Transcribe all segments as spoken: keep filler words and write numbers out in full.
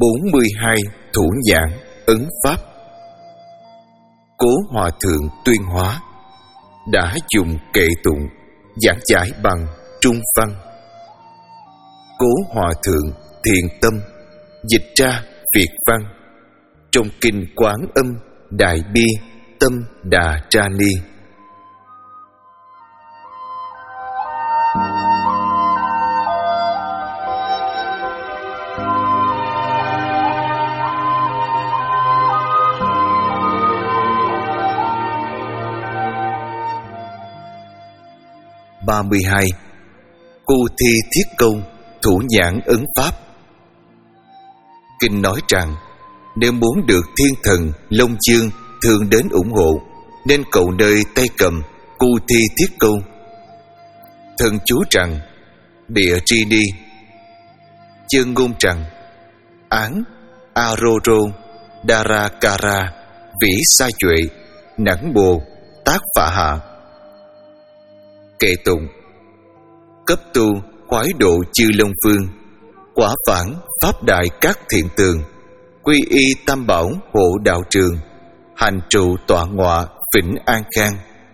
bốn mươi hai thủ nhãn ấn pháp. Cố Hòa Thượng Tuyên Hóa đã dùng kệ tụng giảng giải bằng Trung văn. Cố Hòa Thượng Thiện Tâm dịch ra Việt văn trong kinh Quán Âm Đại Bi Tâm Đà Tra Ni. ba mươi hai. Cu Thi Thiết Công thủ nhãn ấn pháp. Kinh nói rằng nếu muốn được thiên thần Long Dương thường đến ủng hộ, nên cầu nơi tay cầm Cu Thi Thiết Công. Thần chú rằng địa tri đi, chân ngôn rằng án Aroro Darakara vĩ sa duệ nẵng bồ tác phạ hạ. Kệ tụng: cấp tu khoái độ chư Long Phương, quả phản pháp đại các thiện tường, quy y tam bảo hộ đạo trường, hành trụ tọa ngọa vĩnh an khang.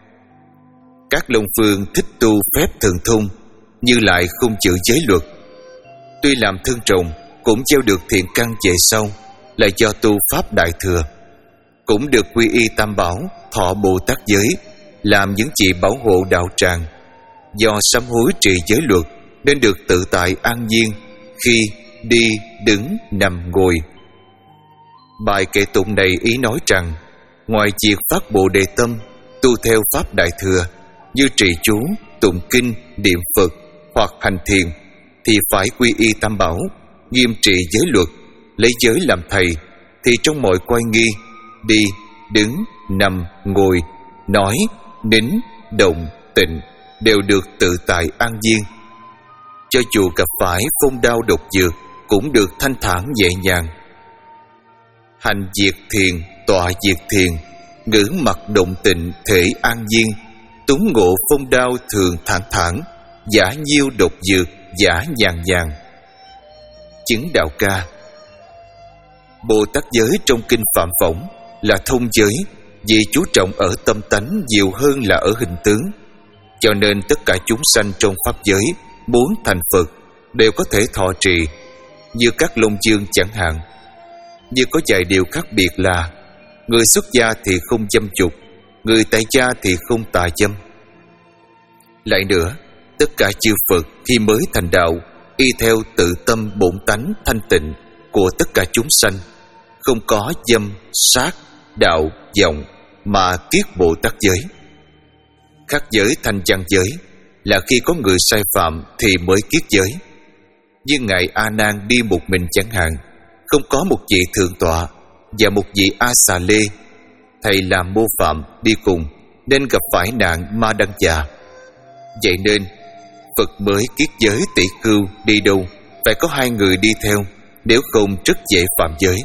Các Long Phương thích tu phép thường thông, như lại không chữ giới luật. Tuy làm thân trọng, cũng gieo được thiện căn về sau, là do tu pháp đại thừa. Cũng được quy y tam bảo, thọ Bồ Tát giới, làm những gì bảo hộ đạo tràng. Do sám hối trì giới luật, nên được tự tại an nhiên khi đi, đứng, nằm, ngồi. Bài kệ tụng này ý nói rằng, ngoài việc phát Bồ Đề tâm, tu theo pháp đại thừa như trì chú, tụng kinh, niệm Phật hoặc hành thiền, thì phải quy y tam bảo, nghiêm trì giới luật, lấy giới làm thầy, thì trong mọi quay nghi, đi, đứng, nằm, ngồi, nói, nín, động, tịnh đều được tự tại an nhiên. Cho dù gặp phải phong đao độc dược, cũng được thanh thản nhẹ nhàng. Hành diệt thiền, tọa diệt thiền, ngữ mặt động tịnh thể an nhiên, túng ngộ phong đao thường thản thản, giả nhiêu độc dược giả nhàn nhàn. Chứng đạo ca. Bồ Tát giới trong kinh Phạm Võng là thông giới, vì chú trọng ở tâm tánh nhiều hơn là ở hình tướng. Cho nên tất cả chúng sanh trong pháp giới muốn thành Phật đều có thể thọ trì, như các Long Dương chẳng hạn. Nhưng có vài điều khác biệt là người xuất gia thì không dâm dục, người tại gia thì không tà dâm. Lại nữa, tất cả chư Phật khi mới thành đạo y theo tự tâm bổn tánh thanh tịnh của tất cả chúng sanh, không có dâm, sát, đạo, vọng mà kiết Bồ Tát giới. Khác giới thanh văn giới là khi có người sai phạm thì mới kiết giới. Như ngài A Nan đi một mình chẳng hạn, không có một vị thượng tọa và một vị A Xà Lê, thầy làm mô phạm đi cùng, nên gặp phải nạn ma đăng già. Vậy nên Phật mới kiết giới tỷ khưu đi đâu phải có hai người đi theo, nếu không rất dễ phạm giới.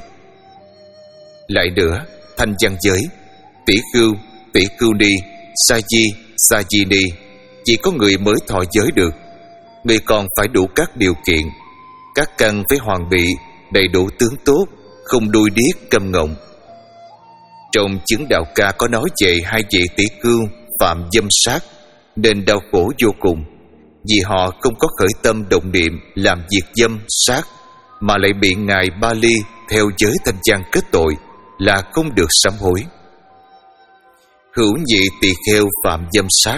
Lại nữa, thanh văn giới, tỷ khưu, tỷ khưu đi, sa di, sa di đi, chỉ có người mới thọ giới được. Người còn phải đủ các điều kiện, các căn phải hoàn bị, đầy đủ tướng tốt, không đuôi điếc câm ngọng. Trong chứng đạo ca có nói về hai vị tỷ khưu phạm dâm sát, nên đau khổ vô cùng, vì họ không có khởi tâm động niệm làm việc dâm sát, mà lại bị ngài Ba Ly theo giới thanh văn kết tội là không được sám hối. Hữu nhị tỳ kheo phạm dâm sát.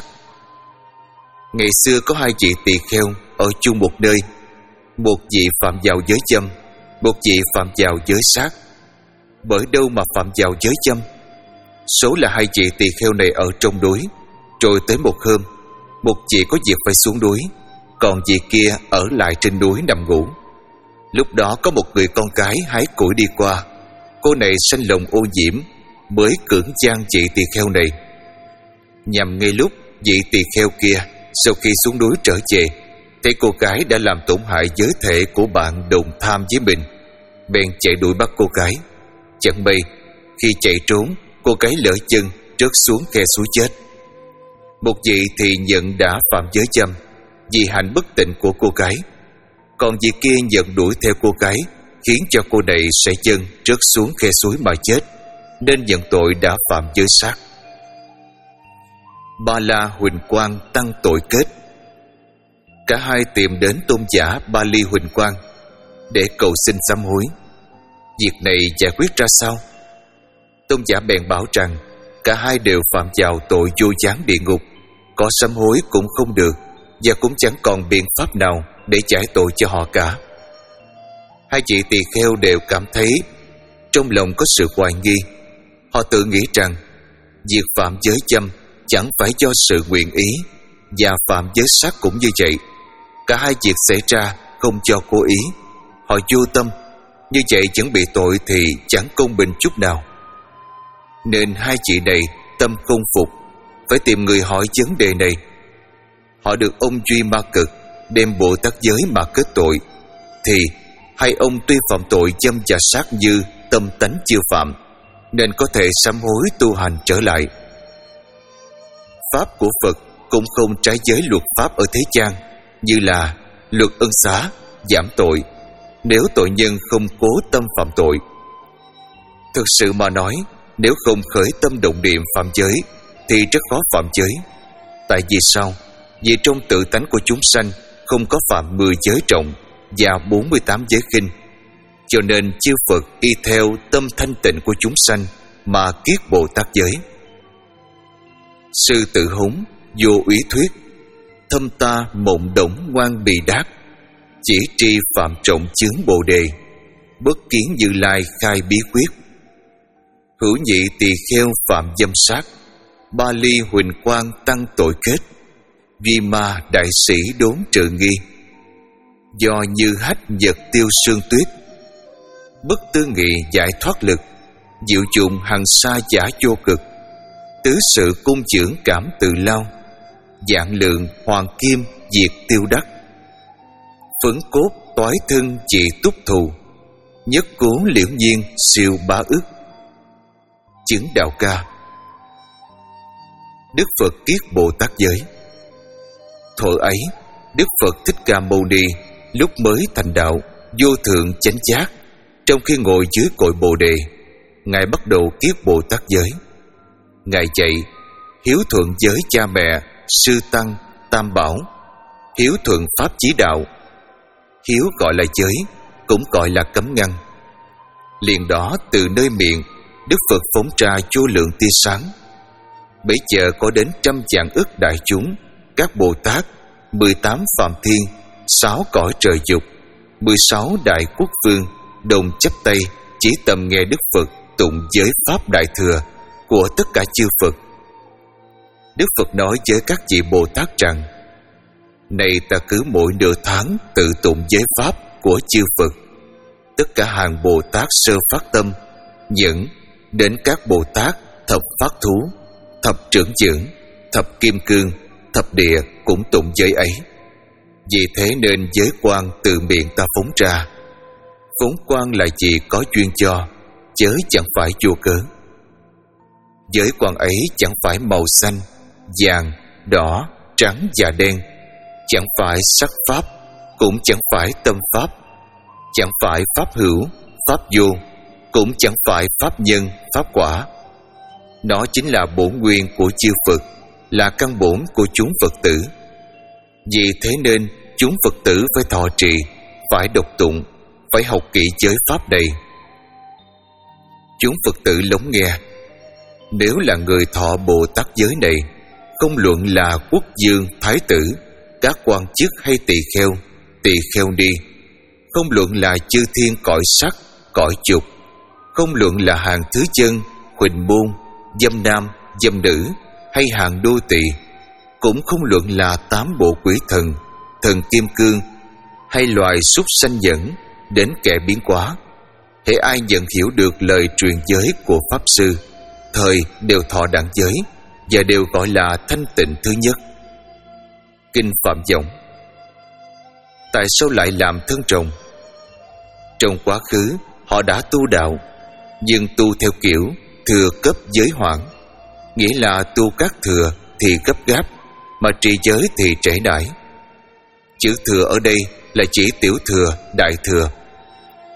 Ngày xưa có hai vị tỳ kheo ở chung một nơi, một vị phạm vào giới dâm, một vị phạm vào giới sát. Bởi đâu mà phạm vào giới dâm? Số là hai vị tỳ kheo này ở trong núi, rồi tới một hôm, một vị có việc phải xuống núi, còn vị kia ở lại trên núi nằm ngủ. Lúc đó có một người con gái hái củi đi qua, cô này sanh lòng ô nhiễm, mới cưỡng gian vị tỳ kheo này. Nhằm ngay lúc vị tỳ kheo kia sau khi xuống núi trở về, thấy cô gái đã làm tổn hại giới thể của bạn đồng tham với mình, bèn chạy đuổi bắt cô gái. Chẳng may khi chạy trốn, cô gái lỡ chân rớt xuống khe suối chết. Một vị thì nhận đã phạm giới dâm vì hành bất tịnh của cô gái, còn vị kia nhận đuổi theo cô gái khiến cho cô này sẽ chân rớt xuống khe suối mà chết, nên nhận tội đã phạm giới sát. Ba La Huỳnh Quang tăng tội kết. Cả hai tìm đến tôn giả Ba Ly Huỳnh Quang để cầu xin sám hối. Việc này giải quyết ra sao? Tôn giả bèn bảo rằng cả hai đều phạm vào tội vô gián địa ngục, có sám hối cũng không được, và cũng chẳng còn biện pháp nào để giải tội cho họ cả. Hai vị tỳ kheo đều cảm thấy trong lòng có sự hoài nghi. Họ tự nghĩ rằng việc phạm giới châm chẳng phải do sự nguyện ý, và phạm giới sát cũng như vậy. Cả hai việc xảy ra không do cố ý. Họ vô tâm, như vậy vẫn bị tội thì chẳng công bình chút nào. Nên hai chị này tâm không phục, phải tìm người hỏi vấn đề này. Họ được ông Duy Ma Cực đem Bồ Tát giới mà kết tội, thì hai ông tuy phạm tội dâm và sát như tâm tánh chưa phạm, nên có thể sám hối tu hành trở lại. Pháp của Phật cũng không trái với luật pháp ở thế gian, như là luật ân xá, giảm tội, nếu tội nhân không cố tâm phạm tội. Thực sự mà nói, nếu không khởi tâm động niệm phạm giới thì rất khó phạm giới. Tại vì sao? Vì trong tự tánh của chúng sanh không có phạm mười giới trọng và bốn mươi tám giới khinh, cho nên chư Phật y theo tâm thanh tịnh của chúng sanh mà kiết Bồ Tát giới. Sư Tử Hống vô úy thuyết: thâm ta mộng động ngoan bì đát, chỉ tri phạm trọng chướng Bồ Đề, bất kiến Như Lai khai bí quyết. Hữu nhị tỳ kheo phạm dâm sát, Ba Ly Huỳnh Quang tăng tội kết, Vi Ma đại sĩ đốn trừ nghi, do như hách nhật tiêu sương tuyết, bất tư nghị giải thoát lực, diệu dụng hằng sa giả vô cực, tứ sự cung trưởng cảm tự lao, vạn lượng hoàng kim diệt tiêu đắc, phấn cốt toái thân trị túc thù, nhất cố liễu nhiên siêu bá ức. Chứng đạo ca. Đức Phật kiết Bồ Tát giới. Thuở ấy, Đức Phật Thích Ca Mâu Ni lúc mới thành đạo vô thượng chánh giác, trong khi ngồi dưới cội Bồ Đề, Ngài bắt đầu kiết Bồ Tát giới. Ngài dạy hiếu thuận giới cha mẹ, sư tăng, tam bảo, hiếu thuận pháp chí đạo. Hiếu gọi là giới, cũng gọi là cấm ngăn. Liền đó từ nơi miệng Đức Phật phóng ra vô lượng tia sáng. Bấy giờ có đến trăm vạn ức đại chúng, các Bồ Tát, mười tám Phạm Thiên, sáu cõi trời dục, mười sáu đại quốc vương đồng chắp tay chỉ tầm nghe Đức Phật tụng giới pháp đại thừa của tất cả chư Phật. Đức Phật nói với các vị Bồ Tát rằng: này ta cứ mỗi nửa tháng tự tụng giới pháp của chư Phật. Tất cả hàng Bồ Tát sơ phát tâm những đến các Bồ Tát thập phát thú, thập trưởng dưỡng, thập kim cương, thập địa cũng tụng giới ấy. Vì thế nên giới quang từ miệng ta phóng ra. Phóng quang là gì có duyên cho, chớ chẳng phải vô cớ. Giới quang ấy chẳng phải màu xanh, vàng, đỏ, trắng và đen, chẳng phải sắc pháp, cũng chẳng phải tâm pháp, chẳng phải pháp hữu, pháp vô, cũng chẳng phải pháp nhân, pháp quả. Nó chính là bổn nguyên của chư Phật, là căn bổn của chúng Phật tử. Vì thế nên chúng Phật tử phải thọ trì, phải đọc tụng, phải học kỹ giới pháp này. Chúng Phật tử lắng nghe. Nếu là người thọ Bồ Tát giới này, không luận là quốc vương, thái tử, các quan chức hay tỳ kheo, tỳ kheo ni, không luận là chư thiên cõi sắc, cõi dục, không luận là hàng thứ dân, huỳnh môn, dâm nam, dâm nữ hay hàng đô tỳ, cũng không luận là tám bộ quỷ thần, thần kim cương hay loài súc sanh nhẫn đến kẻ biến hóa. Hễ ai nhận hiểu được lời truyền giới của Pháp Sư, thời đều thọ đẳng giới và đều gọi là thanh tịnh thứ nhất. Kinh Phạm Vọng. Tại sao lại làm thân rồng? Trong quá khứ họ đã tu đạo, nhưng tu theo kiểu thừa cấp giới hoãn, nghĩa là tu các thừa thì gấp gáp, mà trì giới thì trễ nải. Chữ thừa ở đây là chỉ tiểu thừa, đại thừa.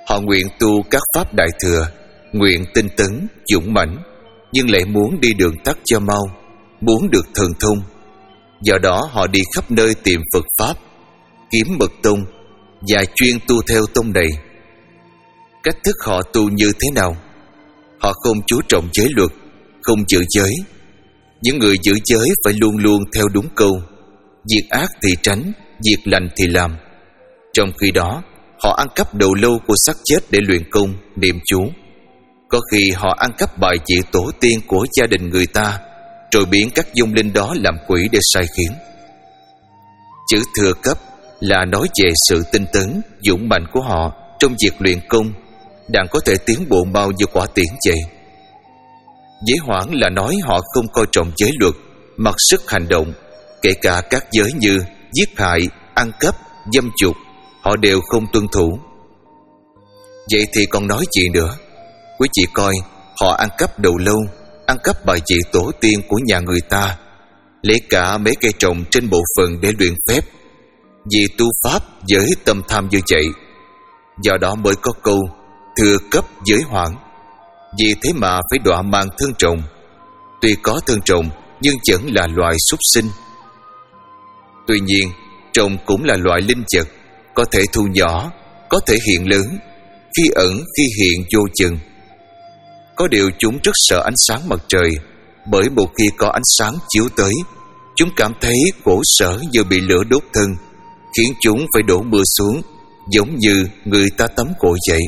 Họ nguyện tu các pháp đại thừa, nguyện tinh tấn, dũng mãnh, nhưng lại muốn đi đường tắt cho mau, muốn được thần thông. Do đó họ đi khắp nơi tìm Phật Pháp, kiếm mật tông và chuyên tu theo tông này. Cách thức họ tu như thế nào? Họ không chú trọng giới luật, không giữ giới. Những người giữ giới phải luôn luôn theo đúng câu: việc ác thì tránh, việc lành thì làm. Trong khi đó, họ ăn cắp đầu lâu của xác chết để luyện công, niệm chú. Có khi họ ăn cắp bài vị tổ tiên của gia đình người ta, rồi biến các vong linh đó làm quỷ để sai khiến. Chữ thừa cấp là nói về sự tinh tấn, dũng mạnh của họ trong việc luyện công, đặng có thể tiến bộ mau như quả tiễn vậy. Giới hoãn là nói họ không coi trọng giới luật, mặc sức hành động, kể cả các giới như giết hại, ăn cắp, dâm dục, họ đều không tuân thủ. Vậy thì còn nói gì nữa? Quý vị coi, họ ăn cắp đầu lâu, ăn cắp bài vị tổ tiên của nhà người ta, lấy cả mấy cây trồng trên bộ phận để luyện phép, vì tu pháp với tâm tham như vậy. Do đó mới có câu thừa cấp giới hoãn. Vì thế mà phải đọa mang thân trồng. Tuy có thân trồng nhưng vẫn là loài súc sinh. Tuy nhiên, trồng cũng là loại linh vật, có thể thu nhỏ, có thể hiện lớn, khi ẩn khi hiện vô chừng. Có điều chúng rất sợ ánh sáng mặt trời, bởi một khi có ánh sáng chiếu tới, chúng cảm thấy khổ sở như bị lửa đốt thân, khiến chúng phải đổ mưa xuống, giống như người ta tắm cội vậy.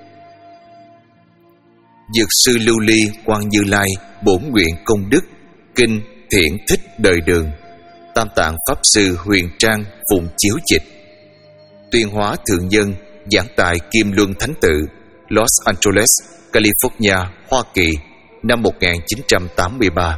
Dược sư Lưu Ly Quan Như Lai bổn nguyện công đức, kinh Thiện Thích Đời Đường, Tam Tạng Pháp Sư Huyền Trang phụng chiếu dịch. Tuyên hóa thượng nhân giảng tại Kim Luân Thánh Tự, Los Angeles, California, Hoa Kỳ, năm một nghìn chín trăm tám mươi ba.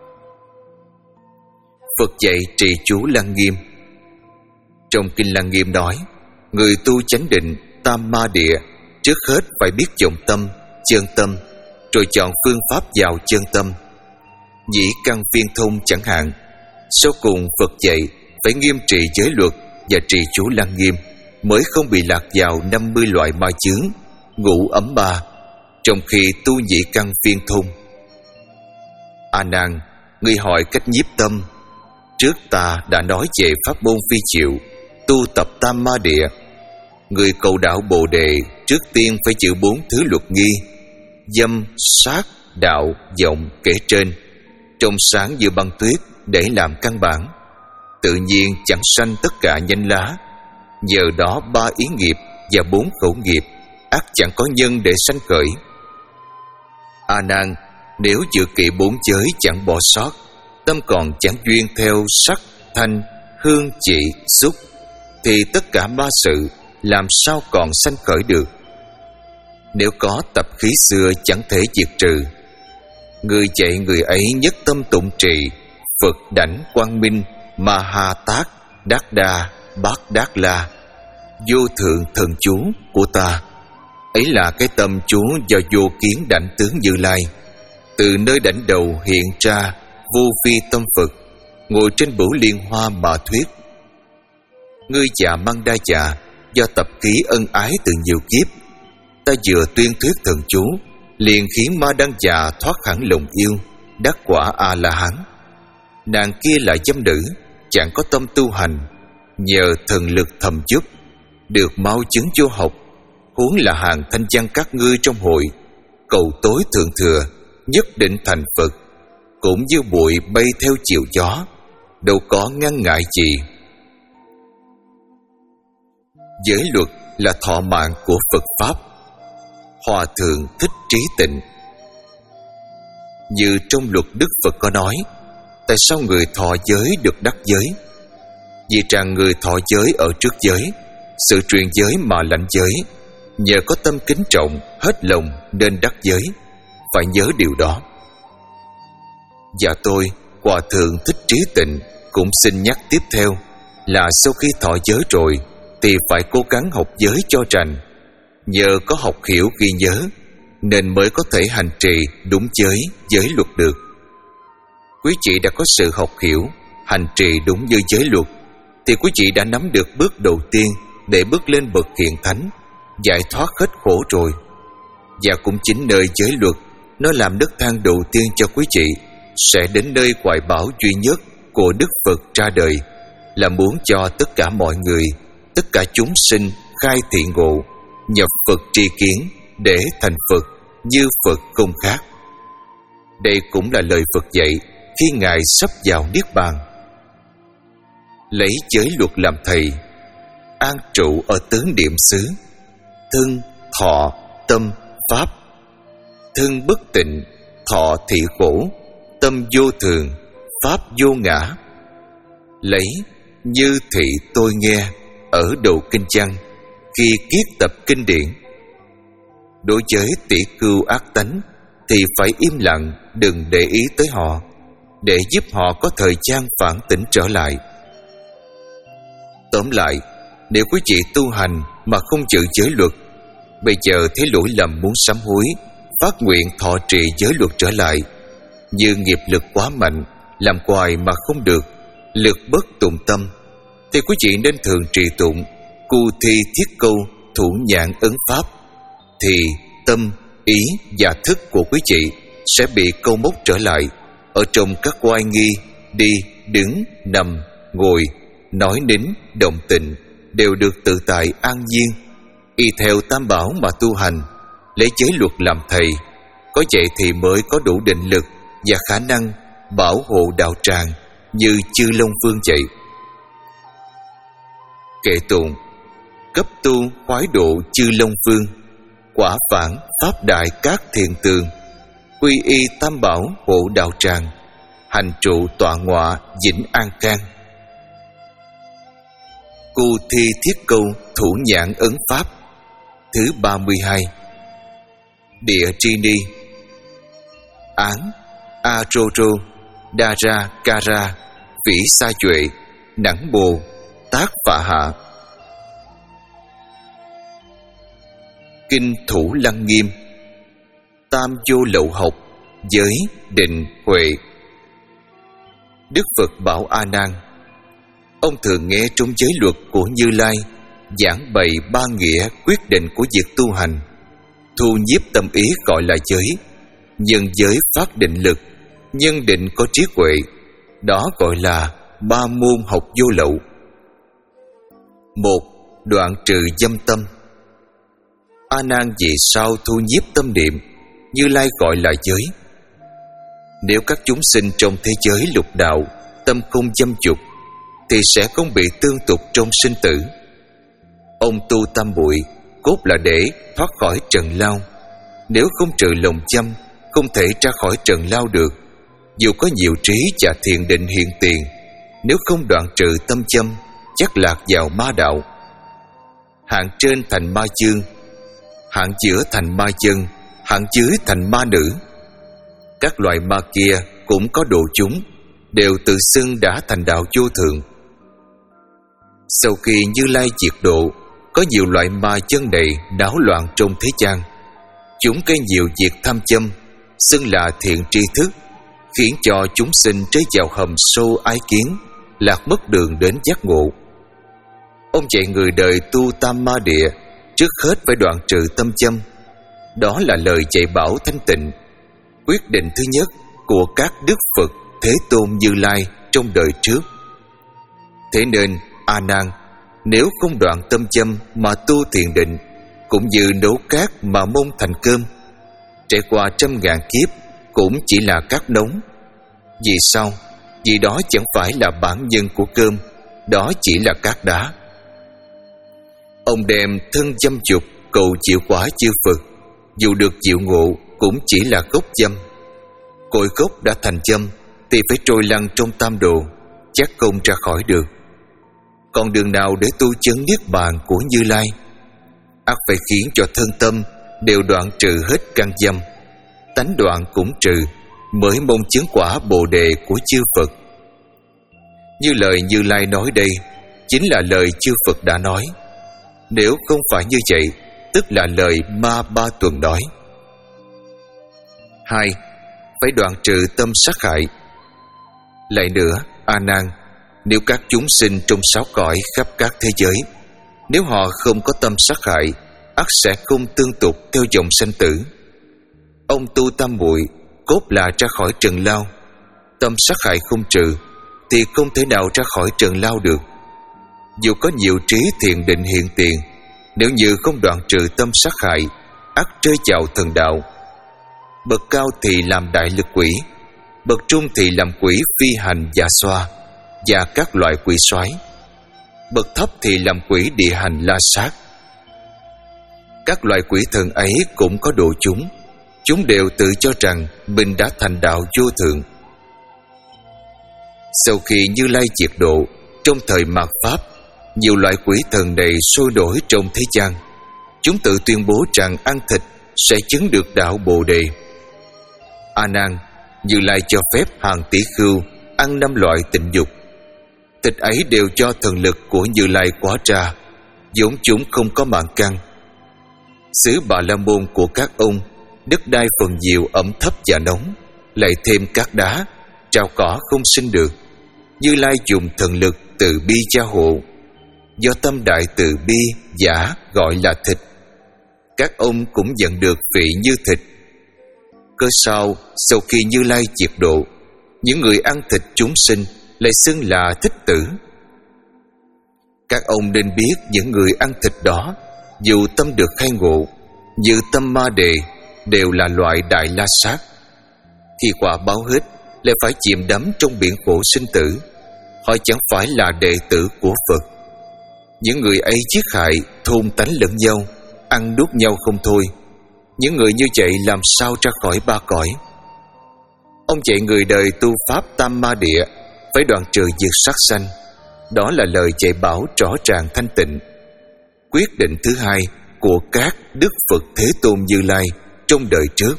Phật dạy trì chú Lăng Nghiêm. Trong kinh Lăng Nghiêm nói, người tu chánh định tam ma địa trước hết phải biết vọng tâm, chân tâm, rồi chọn phương pháp vào chân tâm. Nhĩ căn viên thông chẳng hạn. Sau cùng Phật dạy phải nghiêm trị giới luật và trì chú Lăng Nghiêm, mới không bị lạc vào năm mươi loại ma chướng, ngũ ấm ba, trong khi tu nhị căn viên thông. A Nan, người hỏi cách nhiếp tâm. Trước ta đã nói về pháp môn phi diệu, tu tập tam ma địa. Người cầu đạo Bồ Đề trước tiên phải giữ bốn thứ luật nghi: dâm, sát, đạo, vọng kể trên, trong sáng như băng tuyết để làm căn bản. Tự nhiên chẳng sanh tất cả nhánh lá. Nhờ đó ba ý nghiệp và bốn khẩu nghiệp ắt chẳng có nhân để sanh khởi. A Nan, nếu giữ kỹ bốn giới chẳng bỏ sót, tâm còn chẳng duyên theo sắc, thanh, hương, vị, xúc, thì tất cả ba sự làm sao còn sanh khởi được. Nếu có tập khí xưa chẳng thể diệt trừ. Người dạy người ấy nhất tâm tụng trì Phật đảnh quang minh Ma Ha Tát Đát Đa Bát Đát La, vô thượng thần chú của ta. Ấy là cái tâm chú do vô kiến đảnh tướng Như Lai, từ nơi đảnh đầu hiện ra vô phi tâm Phật, ngồi trên bửu liên hoa mà thuyết. Ngươi già Măng Đa Già, do tập khí ân ái từ nhiều kiếp, ta vừa tuyên thuyết thần chú, liền khiến Ma Đăng Già thoát hẳn lòng yêu, đắc quả A La Hán. Nàng kia là dâm nữ, chẳng có tâm tu hành, nhờ thần lực thầm giúp, được mau chứng vô học. Huống là hàng thanh văn các ngươi trong hội, cầu tối thượng thừa, nhất định thành Phật, cũng như bụi bay theo chiều gió, đâu có ngăn ngại gì. Giới luật là thọ mạng của Phật Pháp. Hòa Thượng Thích Trí Tịnh. Như trong luật Đức Phật có nói, tại sao người thọ giới được đắc giới? Vì rằng người thọ giới ở trước giới, sự truyền giới mà lãnh giới, nhờ có tâm kính trọng hết lòng nên đắc giới. Phải nhớ điều đó. Và tôi, Hòa Thượng Thích Trí Tịnh, cũng xin nhắc tiếp theo là sau khi thọ giới rồi thì phải cố gắng học giới cho rành. Nhờ có học hiểu ghi nhớ nên mới có thể hành trì đúng giới, giới luật được. Quý vị đã có sự học hiểu, hành trì đúng như giới luật, thì quý vị đã nắm được bước đầu tiên để bước lên bậc hiền thánh, giải thoát hết khổ rồi. Và cũng chính nơi giới luật nó làm nấc thang đầu tiên cho quý vị sẽ đến nơi hoài bão duy nhất của Đức Phật ra đời, là muốn cho tất cả mọi người, tất cả chúng sinh khai thị ngộ, nhập Phật tri kiến để thành Phật như Phật không khác. Đây cũng là lời Phật dạy khi Ngài sắp vào Niết Bàn. Lấy giới luật làm thầy, an trụ ở tứ niệm xứ: thân, thọ, tâm, pháp. Thân bất tịnh, thọ thị khổ, tâm vô thường, pháp vô ngã. Lấy như thị tôi nghe ở đầu kinh văn khi kiết tập kinh điển. Đối với tỷ cưu ác tánh thì phải im lặng, đừng để ý tới họ, để giúp họ có thời gian phản tỉnh trở lại. Tóm lại, nếu quý vị tu hành mà không giữ giới luật, bây giờ thấy lỗi lầm muốn sám hối, phát nguyện thọ trì giới luật trở lại, như nghiệp lực quá mạnh, làm hoài mà không được, lực bất tùng tâm, thì quý vị nên thường trì tụng Cu Thi Thiết Câu Thủ Nhãn Ấn Pháp, thì tâm, ý và thức của quý vị sẽ bị câu mốc trở lại ở trong các oai nghi, đi, đứng, nằm, ngồi, nói nín, động tịnh đều được tự tại an nhiên. Y theo tam bảo mà tu hành, lấy giới luật làm thầy, có vậy thì mới có đủ định lực và khả năng bảo hộ đạo tràng như Chư Long Vương vậy. Kệ tụng: cấp tu khoái độ Chư Long Vương, quả phản pháp đại các thiền tường, quy y tam bảo hộ đạo tràng, hành trụ tọa ngọa vĩnh an khang. Cu Thi Thiết Câu Thủ Nhãn Ấn Pháp thứ ba mươi hai. Địa tri ni: án a rô rô, đa ra ca ra, vĩ sa duệ, nẵng bồ, tác phạ hạ. Kinh Thủ Lăng Nghiêm: tam vô lậu học, giới, định, huệ. Đức Phật bảo A Nan: ông thường nghe trong giới luật của Như Lai giảng bày ba nghĩa quyết định của việc tu hành. Thu nhiếp tâm ý gọi là giới, nhân giới phát định lực, nhân định có trí huệ, đó gọi là ba môn học vô lậu. Một, đoạn trừ dâm tâm. A Nan vì sao thu nhiếp tâm niệm, Như Lai gọi là giới? Nếu các chúng sinh trong thế giới lục đạo tâm không dâm dục, thì sẽ không bị tương tục trong sinh tử. Ông tu tam bụi cốt là để thoát khỏi trần lao. Nếu không trừ lòng dâm, không thể ra khỏi trần lao được. Dù có nhiều trí và thiền định hiện tiền, nếu không đoạn trừ tâm dâm, chắc lạc vào ma đạo. Hạng trên thành ma dương, hạng giữa thành ma dân, hạng dưới thành ma nữ. Các loài ma kia cũng có độ chúng, đều tự xưng đã thành đạo vô thượng. Sau khi Như Lai diệt độ, có nhiều loại ma chân này náo loạn trong thế gian. Chúng gây nhiều việc tham châm, xưng là thiện tri thức, khiến cho chúng sinh rơi vào hầm sâu ái kiến, lạc mất đường đến giác ngộ. Ông dạy người đời tu tam ma địa, trước hết phải đoạn trừ tâm châm. Đó là lời dạy bảo thanh tịnh, quyết định thứ nhất của các Đức Phật Thế Tôn Như Lai trong đời trước. Thế nên A Nan, nếu không đoạn tâm châm mà tu thiền định, cũng như nấu cát mà mong thành cơm, trải qua trăm ngàn kiếp cũng chỉ là cát nóng. Vì sao? Vì đó chẳng phải là bản nhân của cơm, đó chỉ là cát đá. Ông đem thân dâm dục cầu chịu quả chư Phật, dù được chịu ngộ cũng chỉ là gốc dâm. Cội gốc đã thành dâm thì phải trôi lăn trong tam đồ, chắc không ra khỏi được. Còn đường nào để tu chấn niết bàn của Như Lai? Ắt phải khiến cho thân tâm đều đoạn trừ hết căn dâm, tánh đoạn cũng trừ, mới mong chứng quả Bồ đề của chư Phật. Như lời Như Lai nói đây chính là lời chư Phật đã nói. Nếu không phải như vậy, tức là lời Ma Ba Tuần nói. Hai, phải đoạn trừ tâm sát hại. Lại nữa, A Nan, nếu các chúng sinh trong sáu cõi khắp các thế giới, nếu họ không có tâm sát hại, ắt sẽ không tương tục theo dòng sanh tử. Ông tu tam muội cốt là ra khỏi trần lao. Tâm sát hại không trừ thì không thể nào ra khỏi trần lao được. Dù có nhiều trí thiền định hiện tiền, nếu như không đoạn trừ tâm sát hại, ắt rơi vào thần đạo. Bậc cao thì làm đại lực quỷ, bậc trung thì làm quỷ phi hành dạ xoa và các loại quỷ soái, bậc thấp thì làm quỷ địa hành la sát. Các loại quỷ thần ấy cũng có độ chúng, chúng đều tự cho rằng mình đã thành đạo vô thượng. Sau khi Như Lai diệt độ, trong thời mạt Pháp, nhiều loại quỷ thần này sôi nổi trong thế gian. Chúng tự tuyên bố rằng ăn thịt sẽ chứng được đạo Bồ Đề. A Nan, Như Lai cho phép hàng tỷ khưu ăn năm loại tịnh dục. Thịt ấy đều do thần lực của Như Lai quá ra, vốn chúng không có mạng căn. Xứ Bà La Môn của các ông, đất đai phần nhiều ẩm thấp và nóng, lại thêm các đá, rau cỏ không sinh được. Như Lai dùng thần lực từ bi gia hộ, do tâm đại từ bi giả gọi là thịt. Các ông cũng nhận được vị như thịt. Cớ sao sau khi Như Lai diệt độ, những người ăn thịt chúng sinh lại xưng là thích tử? Các ông nên biết những người ăn thịt đó, dù tâm được khai ngộ, như tâm Ma Đề, đều là loại đại la sát. Khi quả báo hết, lại phải chìm đắm trong biển khổ sinh tử. Họ chẳng phải là đệ tử của Phật. Những người ấy giết hại, thôn tánh lẫn nhau, ăn đốt nhau không thôi. Những người như vậy làm sao ra khỏi ba cõi? Ông dạy người đời tu pháp tam ma địa, phải đoạn trừ diệt sát sanh. Đó là lời dạy bảo rõ ràng thanh tịnh, quyết định thứ hai của các Đức Phật Thế Tôn Như Lai trong đời trước.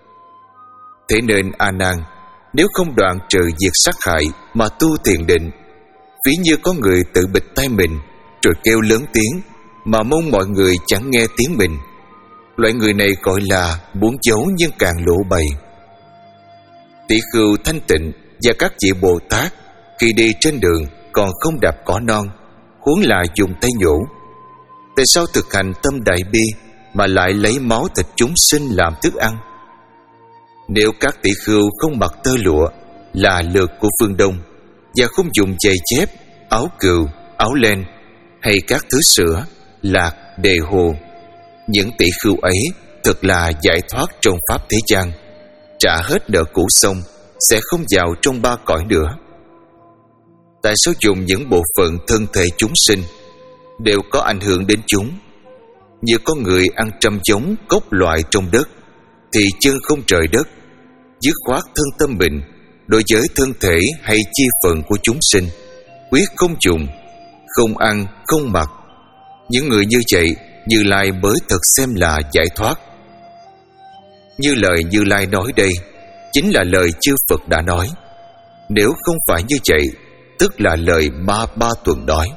Thế nên A Nan, nếu không đoạn trừ diệt sát hại mà tu thiền định, ví như có người tự bịt tai mình rồi kêu lớn tiếng mà mong mọi người chẳng nghe tiếng mình. Loại người này gọi là muốn giấu nhưng càng lộ bày. Tỷ khưu thanh tịnh và các vị Bồ Tát khi đi trên đường còn không đạp cỏ non, huống là dùng tay nhổ. Tại sao thực hành tâm đại bi mà lại lấy máu thịt chúng sinh làm thức ăn? Nếu các tỷ khưu không mặc tơ lụa là lược của phương Đông, và không dùng giày dép, áo cừu, áo len hay các thứ sữa, lạc, đề hồ, những tỷ khưu ấy thật là giải thoát trong pháp thế gian, trả hết nợ cũ xong sẽ không vào trong ba cõi nữa. Tại sao dùng những bộ phận thân thể chúng sinh đều có ảnh hưởng đến chúng? Như có người ăn trăm giống cốc loại trong đất thì chân không rời đất, dứt khoát thân tâm mình đối với thân thể hay chi phận của chúng sinh, quyết không dùng, không ăn, không mặc. Những người như vậy Như Lai mới thật xem là giải thoát. Như lời Như Lai nói đây chính là lời chư Phật đã nói. Nếu không phải như vậy, tức là lời Ma Ba Tuần nói.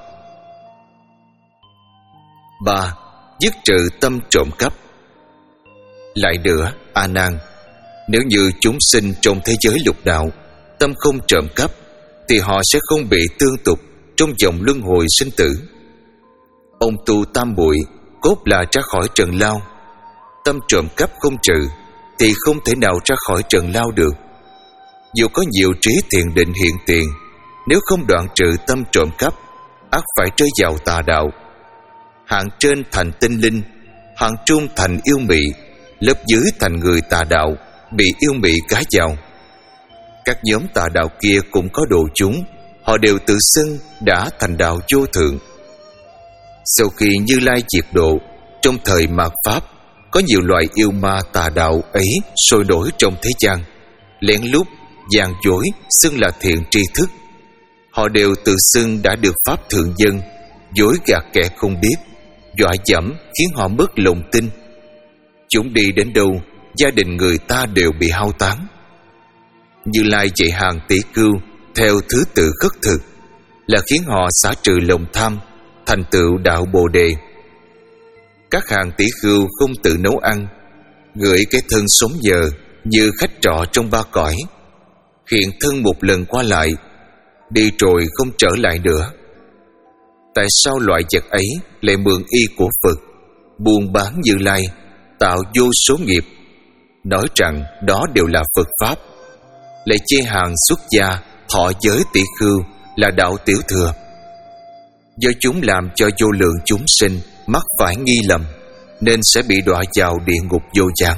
Ba. Dứt trừ tâm trộm cắp. Lại nữa, A Nan, nếu như chúng sinh trong thế giới lục đạo tâm không trộm cắp, thì họ sẽ không bị tương tục trong vòng luân hồi sinh tử. Ông tu tam muội cốt là ra khỏi trần lao. Tâm trộm cắp không trừ thì không thể nào ra khỏi trần lao được. Dù có nhiều trí thiền định hiện tiền, nếu không đoạn trừ tâm trộm cắp, ắt phải rơi vào tà đạo. Hạng trên thành tinh linh, hạng trung thành yêu mị, lớp dưới thành người tà đạo, bị yêu mị cá vào. Các nhóm tà đạo kia cũng có độ chúng, họ đều tự xưng đã thành đạo vô thượng. Sau khi Như Lai diệt độ, trong thời mạt Pháp, có nhiều loại yêu ma tà đạo ấy sôi nổi trong thế gian, lén lút gian dối xưng là thiện tri thức. Họ đều tự xưng đã được pháp thượng dân, dối gạt kẻ không biết, dọa dẫm khiến họ mất lòng tin. Chúng đi đến đâu, gia đình người ta đều bị hao tán. Như Lai dạy hàng tỷ cưu theo thứ tự khất thực, là khiến họ xả trừ lòng tham, thành tựu đạo Bồ Đề. Các hàng tỷ khưu không tự nấu ăn, gửi cái thân sống nhờ như khách trọ trong ba cõi, hiện thân một lần qua lại, đi rồi không trở lại nữa. Tại sao loại vật ấy lại mượn y của Phật, buôn bán Như Lai, tạo vô số nghiệp, nói rằng đó đều là Phật Pháp, lại chê hàng xuất gia thọ giới tỷ khưu là đạo tiểu thừa. Do chúng làm cho vô lượng chúng sinh mắc phải nghi lầm, nên sẽ bị đọa vào địa ngục vô gián.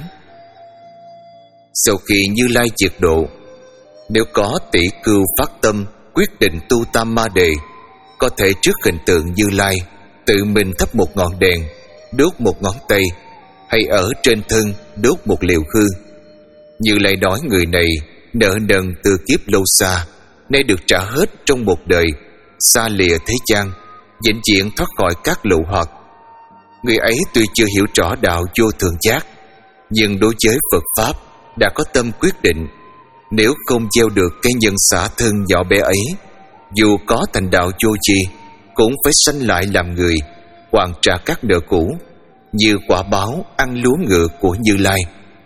Sau khi Như Lai diệt độ, nếu có tỷ khưu phát tâm quyết định tu Tam Ma Đề, có thể trước hình tượng Như Lai tự mình thắp một ngọn đèn, đốt một ngón tay, hay ở trên thân đốt một liều hương. Như Lai nói người này nợ nần từ kiếp lâu xa, nay được trả hết trong một đời, xa lìa thế gian, vĩnh viễn thoát khỏi các lụ hoặc. Người ấy tuy chưa hiểu rõ đạo vô thường giác, nhưng đối với Phật Pháp đã có tâm quyết định, nếu không gieo được cái nhân xả thân nhỏ bé ấy, dù có thành đạo vô tri, cũng phải sanh lại làm người, hoàn trả các nợ cũ, như quả báo ăn lúa ngựa của Như Lai.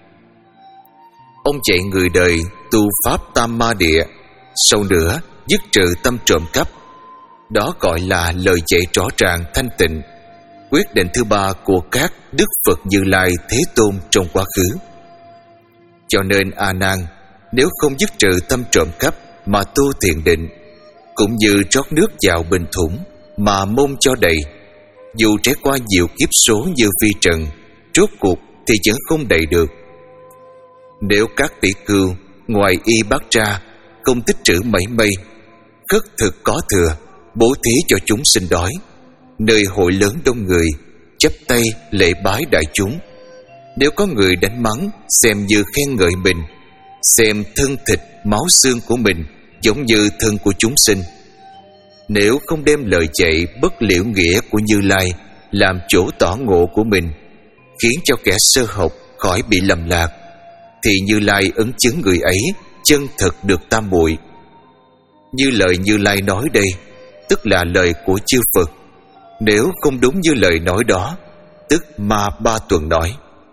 Ông dạy người đời tu Pháp Tam Ma Địa, sau nữa dứt trừ tâm trộm cắp. Đó gọi là lời dạy rõ ràng thanh tịnh, quyết định thứ ba của các Đức Phật Như Lai Thế Tôn trong quá khứ. Cho nên A Nan, nếu không dứt trừ tâm trộm cắp mà tu thiền định, cũng như rót nước vào bình thủng mà mong cho đầy, dù trải qua nhiều kiếp số như phi trần, rốt cuộc thì vẫn không đầy được. Nếu các tỷ khưu ngoài y bát ra không tích trữ mảy may, khất thực có thừa, bố thí cho chúng sinh đói, nơi hội lớn đông người, chắp tay lễ bái đại chúng, nếu có người đánh mắng xem như khen ngợi mình, xem thân thịt máu xương của mình giống như thân của chúng sinh, nếu không đem lời dạy bất liễu nghĩa của Như Lai làm chỗ tỏ ngộ của mình, khiến cho kẻ sơ học khỏi bị lầm lạc, thì Như Lai ấn chứng người ấy chân thực được tam muội. Như lời Như Lai nói đây, tức là lời của chư Phật. Nếu không đúng như lời nói đó, tức Ma Ba Tuần nói.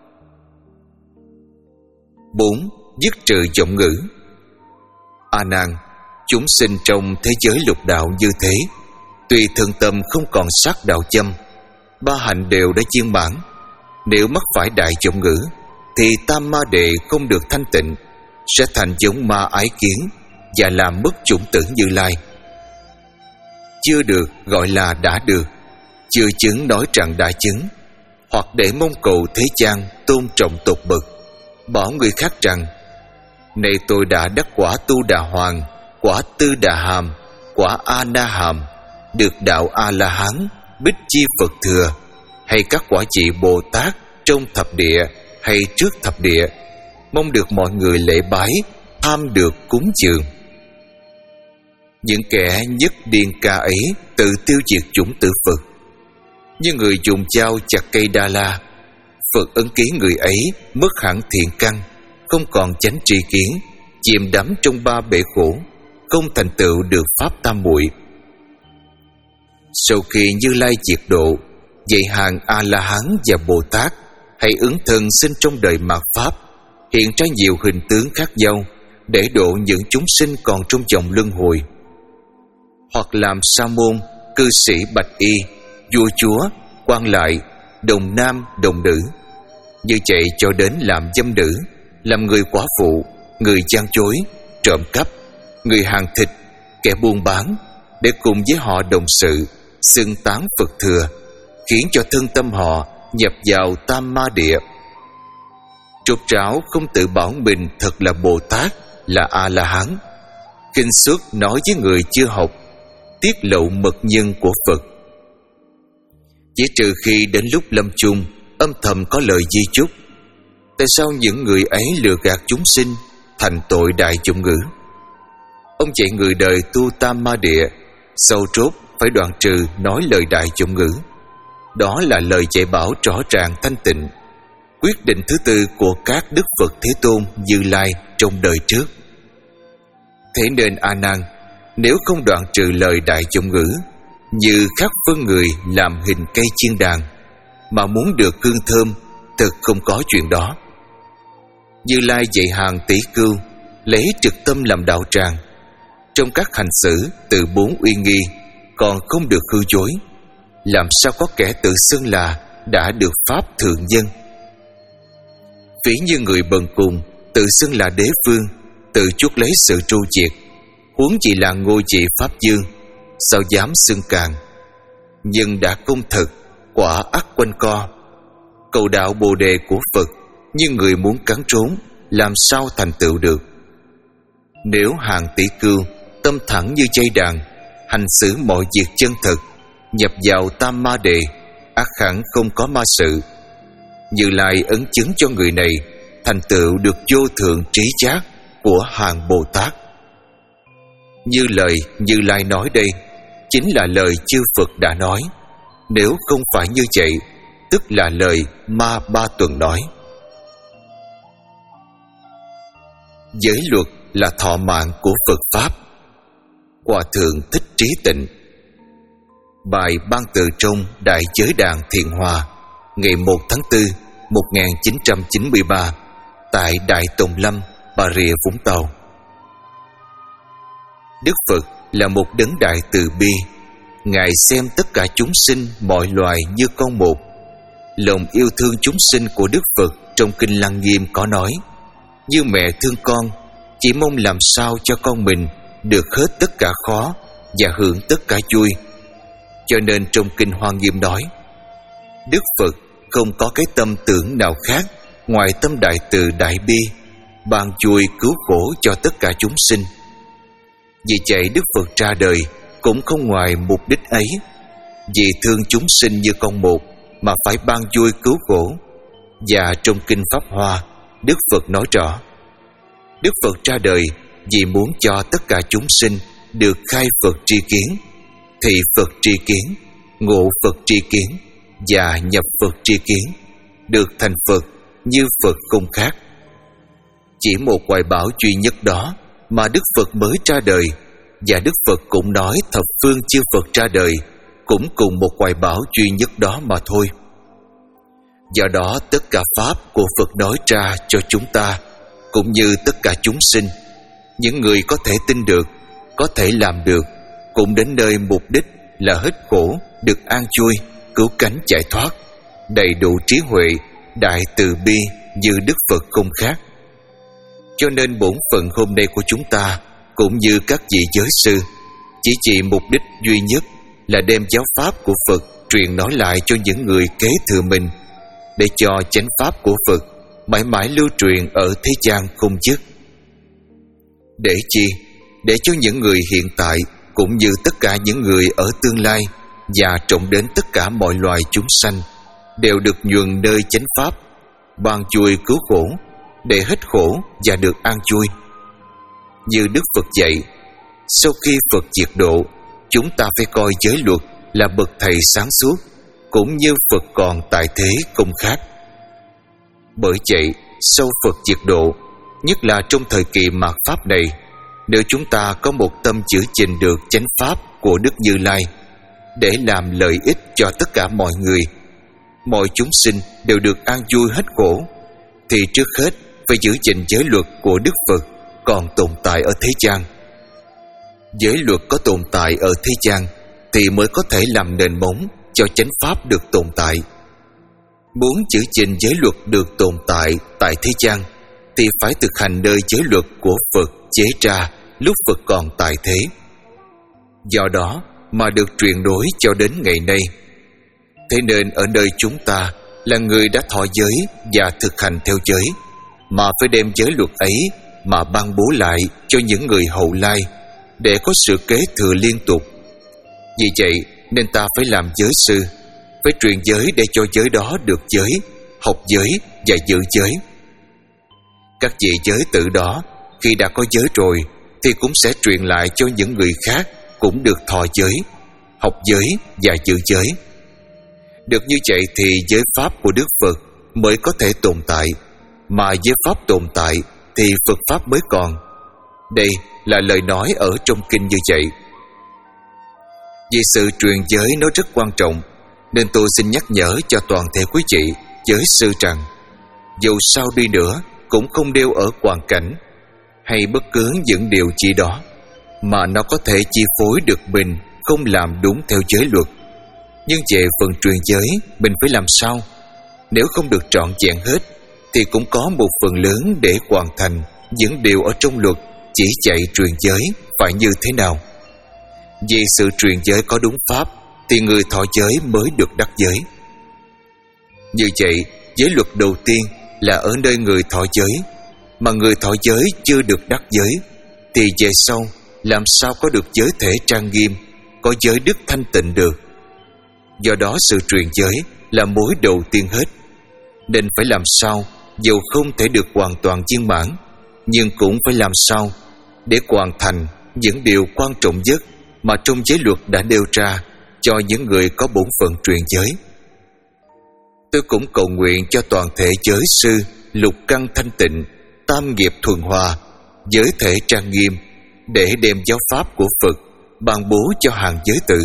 Bốn. Dứt trừ vọng ngữ. A Nan, chúng sinh trong thế giới lục đạo như thế, tuy thường tâm không còn sát đạo châm, ba hạnh đều đã viên mãn. Nếu mắc phải đại vọng ngữ, thì Tam Ma Đề không được thanh tịnh, sẽ thành giống ma ái kiến và làm mất chủng tử Như Lai. Chưa được gọi là đã được, chưa chứng nói rằng đã chứng, hoặc để mong cầu thế gian tôn trọng tột bậc, bảo người khác rằng: này tôi đã đắc quả Tu Đà Hoàng, quả Tư Đà Hàm, quả A Na Hàm, được đạo A La Hán, Bích Chi Phật Thừa, hay các quả vị Bồ Tát trong thập địa hay trước thập địa, mong được mọi người lễ bái, tham được cúng dường. Những kẻ nhất điên ca ấy tự tiêu diệt chủng tử Phật, như người dùng dao chặt cây Đa La. Phật ấn ký người ấy mất hẳn thiện căn, không còn chánh tri kiến, chìm đắm trong ba bể khổ, không thành tựu được pháp tam muội. Sau khi Như Lai diệt độ, vậy hàng A La Hán và Bồ Tát hãy ứng thân sinh trong đời mạt pháp, hiện ra nhiều hình tướng khác nhau để độ những chúng sinh còn trong vòng luân hồi, hoặc làm sa môn, cư sĩ bạch y, vua chúa, quan lại, đồng nam đồng nữ, như vậy cho đến làm dâm nữ, làm người quả phụ, người gian dối, trộm cắp, người hàng thịt, kẻ buôn bán, để cùng với họ đồng sự xưng tán Phật Thừa, khiến cho thân tâm họ nhập vào Tam Ma Địa. Trục trảo không tự bảo mình thật là Bồ Tát, là A La Hán, kinh suất nói với người chưa học, tiết lộ mật nhân của Phật. Chỉ trừ khi đến lúc lâm chung âm thầm có lời di chúc. Tại sao những người ấy lừa gạt chúng sinh, thành tội đại vọng ngữ? Ông dạy người đời tu Tam Ma Địa, sâu rốt phải đoạn trừ nói lời đại vọng ngữ. Đó là lời dạy bảo rõ ràng thanh tịnh, quyết định thứ tư của các Đức Phật Thế Tôn Như Lai trong đời trước. Thế nên A Nan, nếu không đoạn trừ lời đại vọng ngữ, như khắc phân người làm hình cây chiên đàn, mà muốn được hương thơm, thật không có chuyện đó. Như Lai dạy hàng tỷ cưu lấy trực tâm làm đạo tràng, trong các hành xử từ bốn uy nghi còn không được hư dối. Làm sao có kẻ tự xưng là đã được pháp thượng nhân. Ví như người bần cùng tự xưng là đế vương, tự chuốc lấy sự tru diệt, huống chỉ là ngôi vị pháp dương, sao dám xưng càng. Nhưng đã công thực, quả ắt quanh co. Cầu đạo Bồ đề của Phật, như người muốn cắn trốn, làm sao thành tựu được. Nếu hàng tỷ cưu, tâm thẳng như dây đàn, hành xử mọi việc chân thực, nhập vào tam ma đề, ắt hẳn không có ma sự. Như Lai ấn chứng cho người này thành tựu được vô thượng trí giác của hàng Bồ Tát. Như lời Như Lai nói đây chính là lời chư Phật đã nói. Nếu không phải như vậy, tức là lời Ma Ba Tuần nói. Giới luật là thọ mạng của Phật Pháp. Hòa Thượng Thích Trí Tịnh. Bài ban từ trong Đại Giới Đàn Thiện Hòa, ngày một tháng tư một nghìn chín trăm chín mươi ba, tại Đại Tùng Lâm, Bà Rịa Vũng Tàu. Đức Phật là một đấng đại từ bi. Ngài xem tất cả chúng sinh mọi loài như con một. Lòng yêu thương chúng sinh của Đức Phật trong Kinh Lăng Nghiêm có nói: như mẹ thương con, chỉ mong làm sao cho con mình được hết tất cả khó và hưởng tất cả vui. Cho nên trong Kinh Hoa Nghiêm nói: Đức Phật không có cái tâm tưởng nào khác ngoài tâm đại từ đại bi, ban vui cứu khổ cho tất cả chúng sinh. Vì vậy Đức Phật ra đời cũng không ngoài mục đích ấy. Vì thương chúng sinh như con một mà phải ban vui cứu khổ. Và trong Kinh Pháp Hoa, Đức Phật nói rõ: Đức Phật ra đời vì muốn cho tất cả chúng sinh được khai Phật tri kiến, thị Phật tri kiến, ngộ Phật tri kiến và nhập Phật tri kiến, được thành Phật như Phật không khác. Chỉ một hoài bão duy nhất đó mà Đức Phật mới ra đời, và Đức Phật cũng nói thập phương chư Phật ra đời cũng cùng một hoài bão duy nhất đó mà thôi. Do đó tất cả pháp của Phật nói ra cho chúng ta, cũng như tất cả chúng sinh, những người có thể tin được, có thể làm được, cũng đến nơi mục đích là hết khổ, được an vui, cứu cánh giải thoát, đầy đủ trí huệ, đại từ bi như Đức Phật không khác. Cho nên bổn phận hôm nay của chúng ta, cũng như các vị giới sư, chỉ chỉ mục đích duy nhất là đem giáo pháp của Phật truyền nói lại cho những người kế thừa mình, để cho chánh pháp của Phật mãi mãi lưu truyền ở thế gian không dứt. Để chi? Để cho những người hiện tại cũng như tất cả những người ở tương lai, và trọng đến tất cả mọi loài chúng sanh, đều được nhuần nơi chánh pháp, ban vui cứu khổ, để hết khổ và được an vui. Như Đức Phật dạy, sau khi Phật diệt độ, chúng ta phải coi giới luật là bậc thầy sáng suốt, cũng như Phật còn tại thế không khác. Bởi vậy, sau Phật diệt độ, nhất là trong thời kỳ mạt Pháp này, nếu chúng ta có một tâm giữ gìn được chánh pháp của Đức Như Lai, để làm lợi ích cho tất cả mọi người, mọi chúng sinh đều được an vui hết khổ, thì trước hết phải giữ gìn giới luật của Đức Phật còn tồn tại ở thế gian. Giới luật có tồn tại ở thế gian thì mới có thể làm nền móng cho chánh pháp được tồn tại. Muốn giữ gìn giới luật được tồn tại tại thế gian thì phải thực hành nơi giới luật của Phật chế ra lúc Phật còn tại thế. Do đó mà được truyền nối cho đến ngày nay. Thế nên ở nơi chúng ta là người đã thọ giới và thực hành theo giới, mà phải đem giới luật ấy mà ban bố lại cho những người hậu lai, để có sự kế thừa liên tục. Vì vậy nên ta phải làm giới sư, phải truyền giới để cho giới đó được giới, học giới và giữ giới. Các vị giới tử đó khi đã có giới rồi thì cũng sẽ truyền lại cho những người khác cũng được thọ giới, học giới và giữ giới. Được như vậy thì giới pháp của Đức Phật mới có thể tồn tại, mà giới pháp tồn tại thì Phật pháp mới còn. Đây là lời nói ở trong kinh như vậy. Vì sự truyền giới nó rất quan trọng, nên tôi xin nhắc nhở cho toàn thể quý vị giới sư rằng, dù sao đi nữa cũng không đeo ở hoàn cảnh hay bất cứ những điều gì đó mà nó có thể chi phối được mình không làm đúng theo giới luật. Nhưng về phần truyền giới, mình phải làm sao? Nếu không được trọn vẹn hết thì cũng có một phần lớn để hoàn thành những điều ở trong luật chỉ dạy truyền giới phải như thế nào. Vì sự truyền giới có đúng pháp thì người thọ giới mới được đắc giới. Như vậy, giới luật đầu tiên là ở nơi người thọ giới, mà người thọ giới chưa được đắc giới thì về sau làm sao có được giới thể trang nghiêm, có giới đức thanh tịnh được. Do đó sự truyền giới là mối đầu tiên hết, nên phải làm sao dù không thể được hoàn toàn viên mãn, nhưng cũng phải làm sao để hoàn thành những điều quan trọng nhất mà trong giới luật đã nêu ra cho những người có bổn phận truyền giới. Tôi cũng cầu nguyện cho toàn thể giới sư lục căn thanh tịnh, tam nghiệp thuần hòa, giới thể trang nghiêm, để đem giáo pháp của Phật ban bố cho hàng giới tử.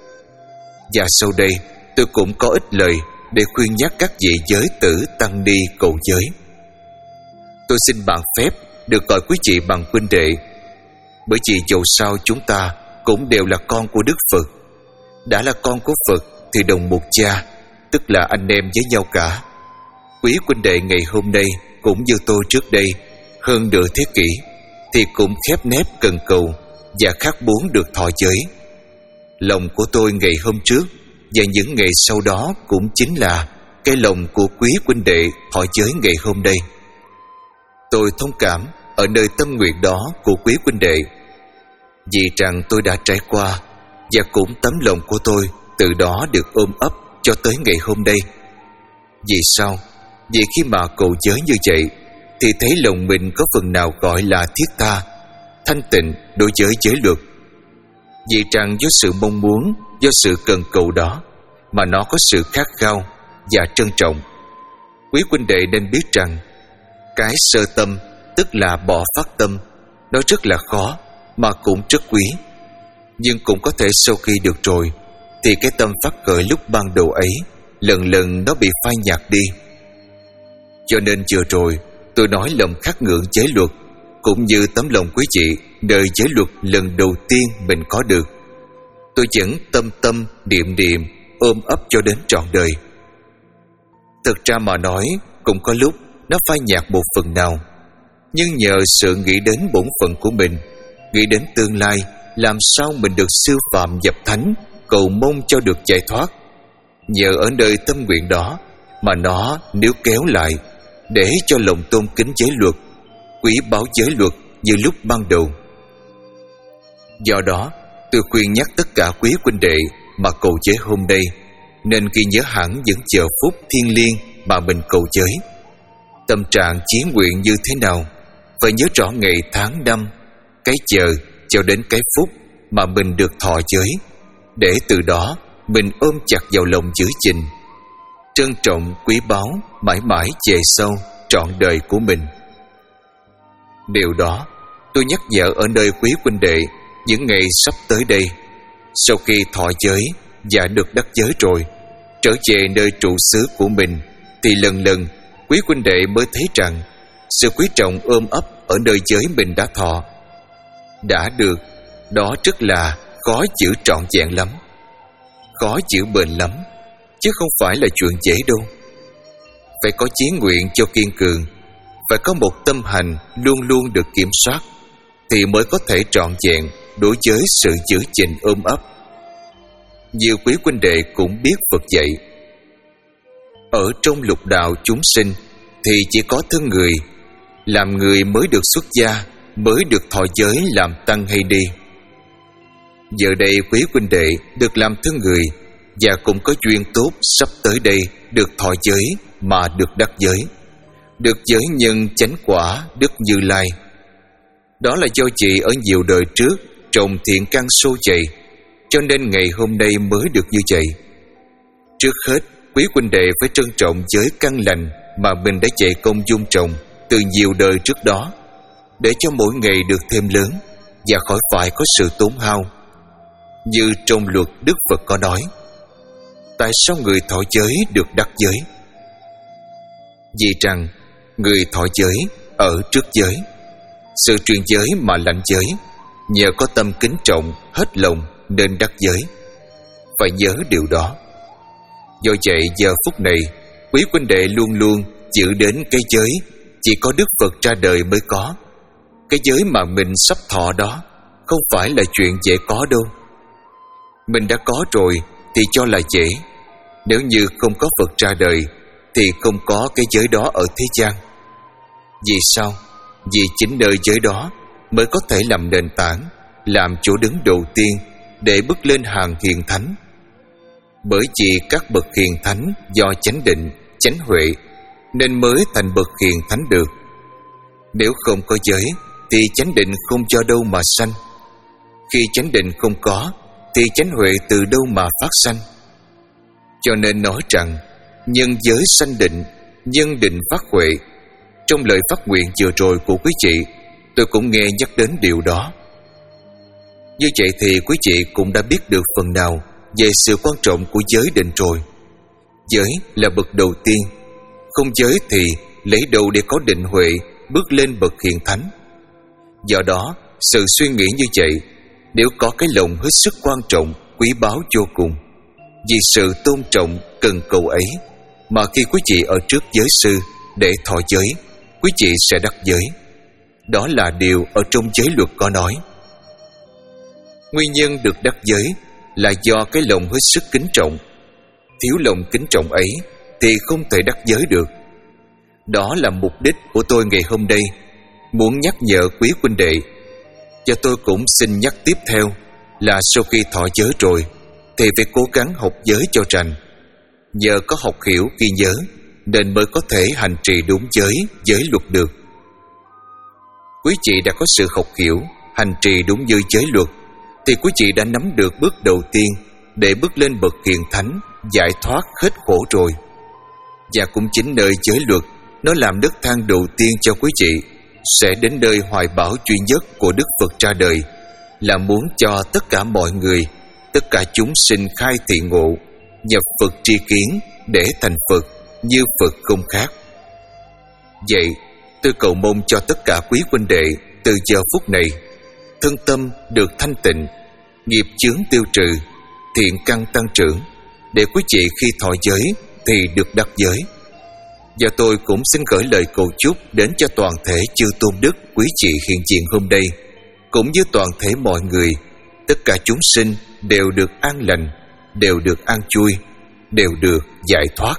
Và sau đây tôi cũng có ít lời để khuyên nhắc các vị giới tử tăng ni cầu giới. Tôi xin bạn phép được gọi quý vị bằng huynh đệ, bởi vì dầu sao chúng ta cũng đều là con của Đức Phật. Đã là con của Phật thì đồng một cha, tức là anh em với nhau cả. Quý huynh đệ ngày hôm nay cũng như tôi trước đây hơn nửa thế kỷ thì cũng khép nép cần cầu và khát muốn được thọ giới. Lòng của tôi ngày hôm trước và những ngày sau đó cũng chính là cái lòng của quý huynh đệ thọ giới ngày hôm nay. Tôi thông cảm ở nơi tâm nguyện đó của quý huynh đệ, vì rằng tôi đã trải qua, và cũng tấm lòng của tôi từ đó được ôm ấp cho tới ngày hôm nay. Vì sao? Vì khi mà cầu giới như vậy thì thấy lòng mình có phần nào gọi là thiết tha, thanh tịnh đối với giới luật. Vì rằng do sự mong muốn, do sự cần cầu đó mà nó có sự khát khao và trân trọng. Quý huynh đệ nên biết rằng cái sơ tâm, tức là bỏ phát tâm, nó rất là khó mà cũng rất quý. Nhưng cũng có thể sau khi được rồi thì cái tâm phát khởi lúc ban đầu ấy lần lần nó bị phai nhạt đi. Cho nên vừa rồi tôi nói lòng khát ngưỡng giới luật cũng như tấm lòng quý vị nơi giới luật lần đầu tiên mình có được, tôi vẫn tâm tâm niệm niệm ôm ấp cho đến trọn đời. Thực ra mà nói cũng có lúc nó phai nhạt một phần nào, nhưng nhờ sự nghĩ đến bổn phận của mình, nghĩ đến tương lai làm sao mình được siêu phàm nhập thánh, cầu mong cho được giải thoát, nhờ ở nơi tâm nguyện đó mà nó níu kéo lại để cho lòng tôn kính giới luật, quý báu giới luật như lúc ban đầu. Do đó tôi khuyên nhắc tất cả quý huynh đệ mà cầu giới hôm nay nên ghi nhớ hẳn những giờ phút thiêng liêng mà mình cầu giới. Tâm trạng chí nguyện như thế nào, phải nhớ rõ ngày tháng năm, cái giờ cho đến cái phút mà mình được thọ giới, để từ đó mình ôm chặt vào lòng giữ gìn, trân trọng quý báu mãi mãi về sau trọn đời của mình. Điều đó tôi nhắc nhở ở nơi quý huynh đệ những ngày sắp tới đây. Sau khi thọ giới và được đắc giới rồi, trở về nơi trụ xứ của mình thì lần lần quý huynh đệ mới thấy rằng sự quý trọng ôm ấp ở nơi giới mình đã thọ, đã được, đó rất là khó giữ trọn vẹn lắm, khó giữ bền lắm, chứ không phải là chuyện dễ đâu. Phải có chí nguyện cho kiên cường, phải có một tâm hành luôn luôn được kiểm soát thì mới có thể trọn vẹn đối với sự giữ gìn ôm ấp. Nhiều quý huynh đệ cũng biết Phật dạy, ở trong lục đạo chúng sinh thì chỉ có thân người, làm người mới được xuất gia, mới được thọ giới làm tăng hay đi. Giờ đây quý huynh đệ được làm thân người và cũng có duyên tốt sắp tới đây được thọ giới mà được đắc giới, được giới nhân chánh quả Đức Như Lai. Đó là do chị ở nhiều đời trước trồng thiện căn sâu dày, cho nên ngày hôm nay mới được như vậy. Trước hết, quý huynh đệ phải trân trọng giới căn lành mà mình đã chạy công dung trồng từ nhiều đời trước đó, để cho mỗi ngày được thêm lớn và khỏi phải có sự tốn hao. Như trong luật Đức Phật có nói, tại sao người thọ giới được đắc giới? Vì rằng người thọ giới ở trước giới, sự truyền giới mà lãnh giới, nhờ có tâm kính trọng hết lòng nên đắc giới. Phải nhớ điều đó. Do vậy giờ phút này, quý huynh đệ luôn luôn giữ đến cái giới chỉ có Đức Phật ra đời mới có. Cái giới mà mình sắp thọ đó không phải là chuyện dễ có đâu. Mình đã có rồi thì cho là dễ. Nếu như không có Phật ra đời thì không có cái giới đó ở thế gian. Vì sao? Vì chính nơi giới đó mới có thể làm nền tảng, làm chỗ đứng đầu tiên để bước lên hàng hiền thánh. Bởi vì các bậc hiền thánh do chánh định, chánh huệ nên mới thành bậc hiền thánh được. Nếu không có giới thì chánh định không cho đâu mà sanh. Khi chánh định không có thì chánh huệ từ đâu mà phát sanh. Cho nên nói rằng nhân giới sanh định, nhân định phát huệ. Trong lời phát nguyện vừa rồi của quý chị, tôi cũng nghe nhắc đến điều đó. Như vậy thì quý chị cũng đã biết được phần nào về sự quan trọng của giới định rồi. Giới là bậc đầu tiên. Không giới thì lấy đâu để có định huệ bước lên bậc hiền thánh. Do đó, sự suy nghĩ như vậy, nếu có cái lòng hết sức quan trọng, quý báu vô cùng, vì sự tôn trọng cần cầu ấy mà khi quý chị ở trước giới sư để thọ giới, quý chị sẽ đắc giới. Đó là điều ở trong giới luật có nói. Nguyên nhân được đắc giới là do cái lòng hết sức kính trọng. Thiếu lòng kính trọng ấy thì không thể đắc giới được. Đó là mục đích của tôi ngày hôm nay, muốn nhắc nhở quý huynh đệ. Và tôi cũng xin nhắc tiếp theo là sau khi thọ giới rồi thì phải cố gắng học giới cho rành. Nhờ có học hiểu ghi nhớ nên mới có thể hành trì đúng giới, giới luật được. Quý chị đã có sự học hiểu, hành trì đúng như giới luật thì quý chị đã nắm được bước đầu tiên để bước lên bậc hiền thánh, giải thoát hết khổ rồi. Và cũng chính nơi giới luật nó làm đất thang đầu tiên cho quý chị sẽ đến nơi hoài bão duy nhất của Đức Phật ra đời, là muốn cho tất cả mọi người, tất cả chúng sinh khai thị ngộ, nhập Phật tri kiến để thành Phật như Phật không khác. Vậy tôi cầu mong cho tất cả quý huynh đệ từ giờ phút này thân tâm được thanh tịnh, nghiệp chướng tiêu trừ, thiện căn tăng trưởng, để quý chị khi thọ giới thì được đắc giới. Và tôi cũng xin gửi lời cầu chúc đến cho toàn thể chư tôn đức quý chị hiện diện hôm nay, cũng như toàn thể mọi người, tất cả chúng sinh đều được an lành, đều được an vui, đều được giải thoát.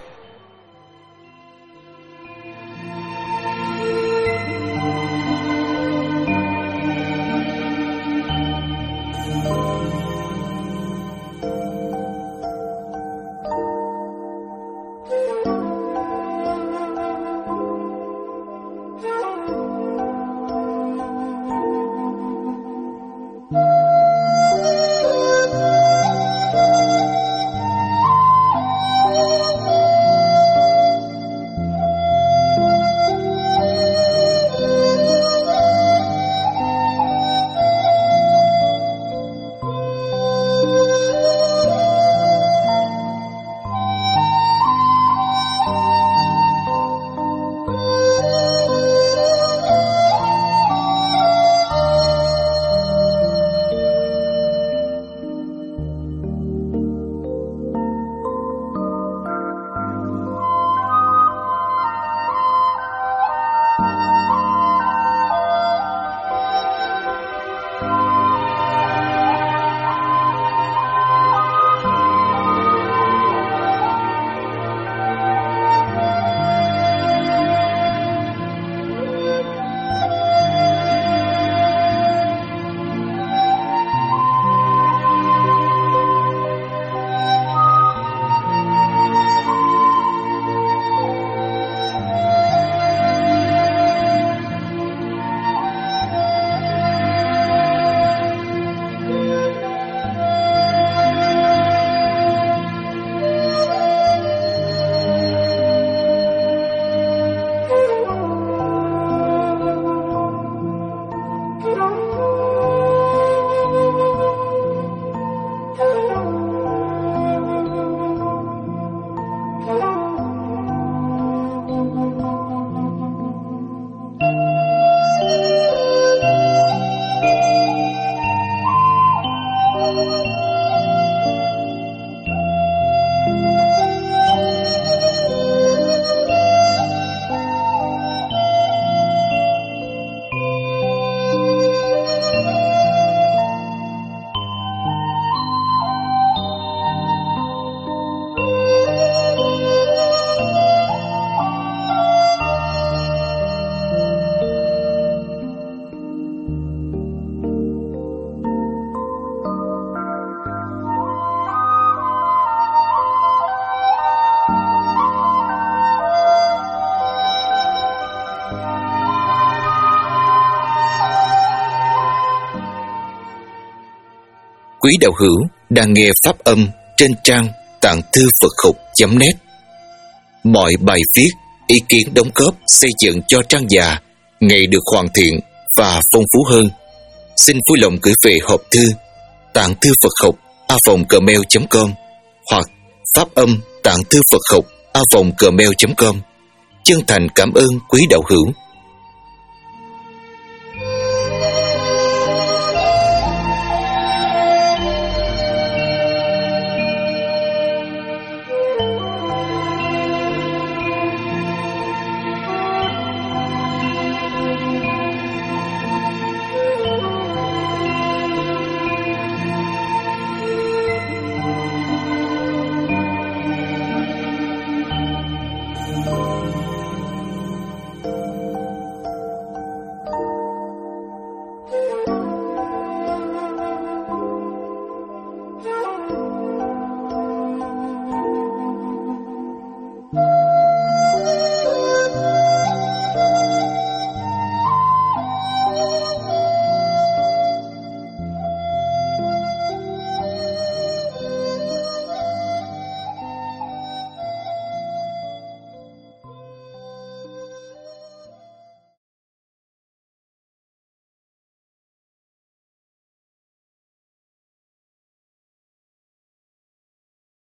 Quý đạo hữu đang nghe pháp âm trên trang tạng thư Phật học chấm net. Mọi bài viết, ý kiến đóng góp xây dựng cho trang già ngày được hoàn thiện và phong phú hơn. Xin vui lòng gửi về hộp thư tạng thư Phật học a vòng gmail chấm com hoặc pháp âm tạng thư Phật học a vòng gmail chấm com. Chân thành cảm ơn quý đạo hữu.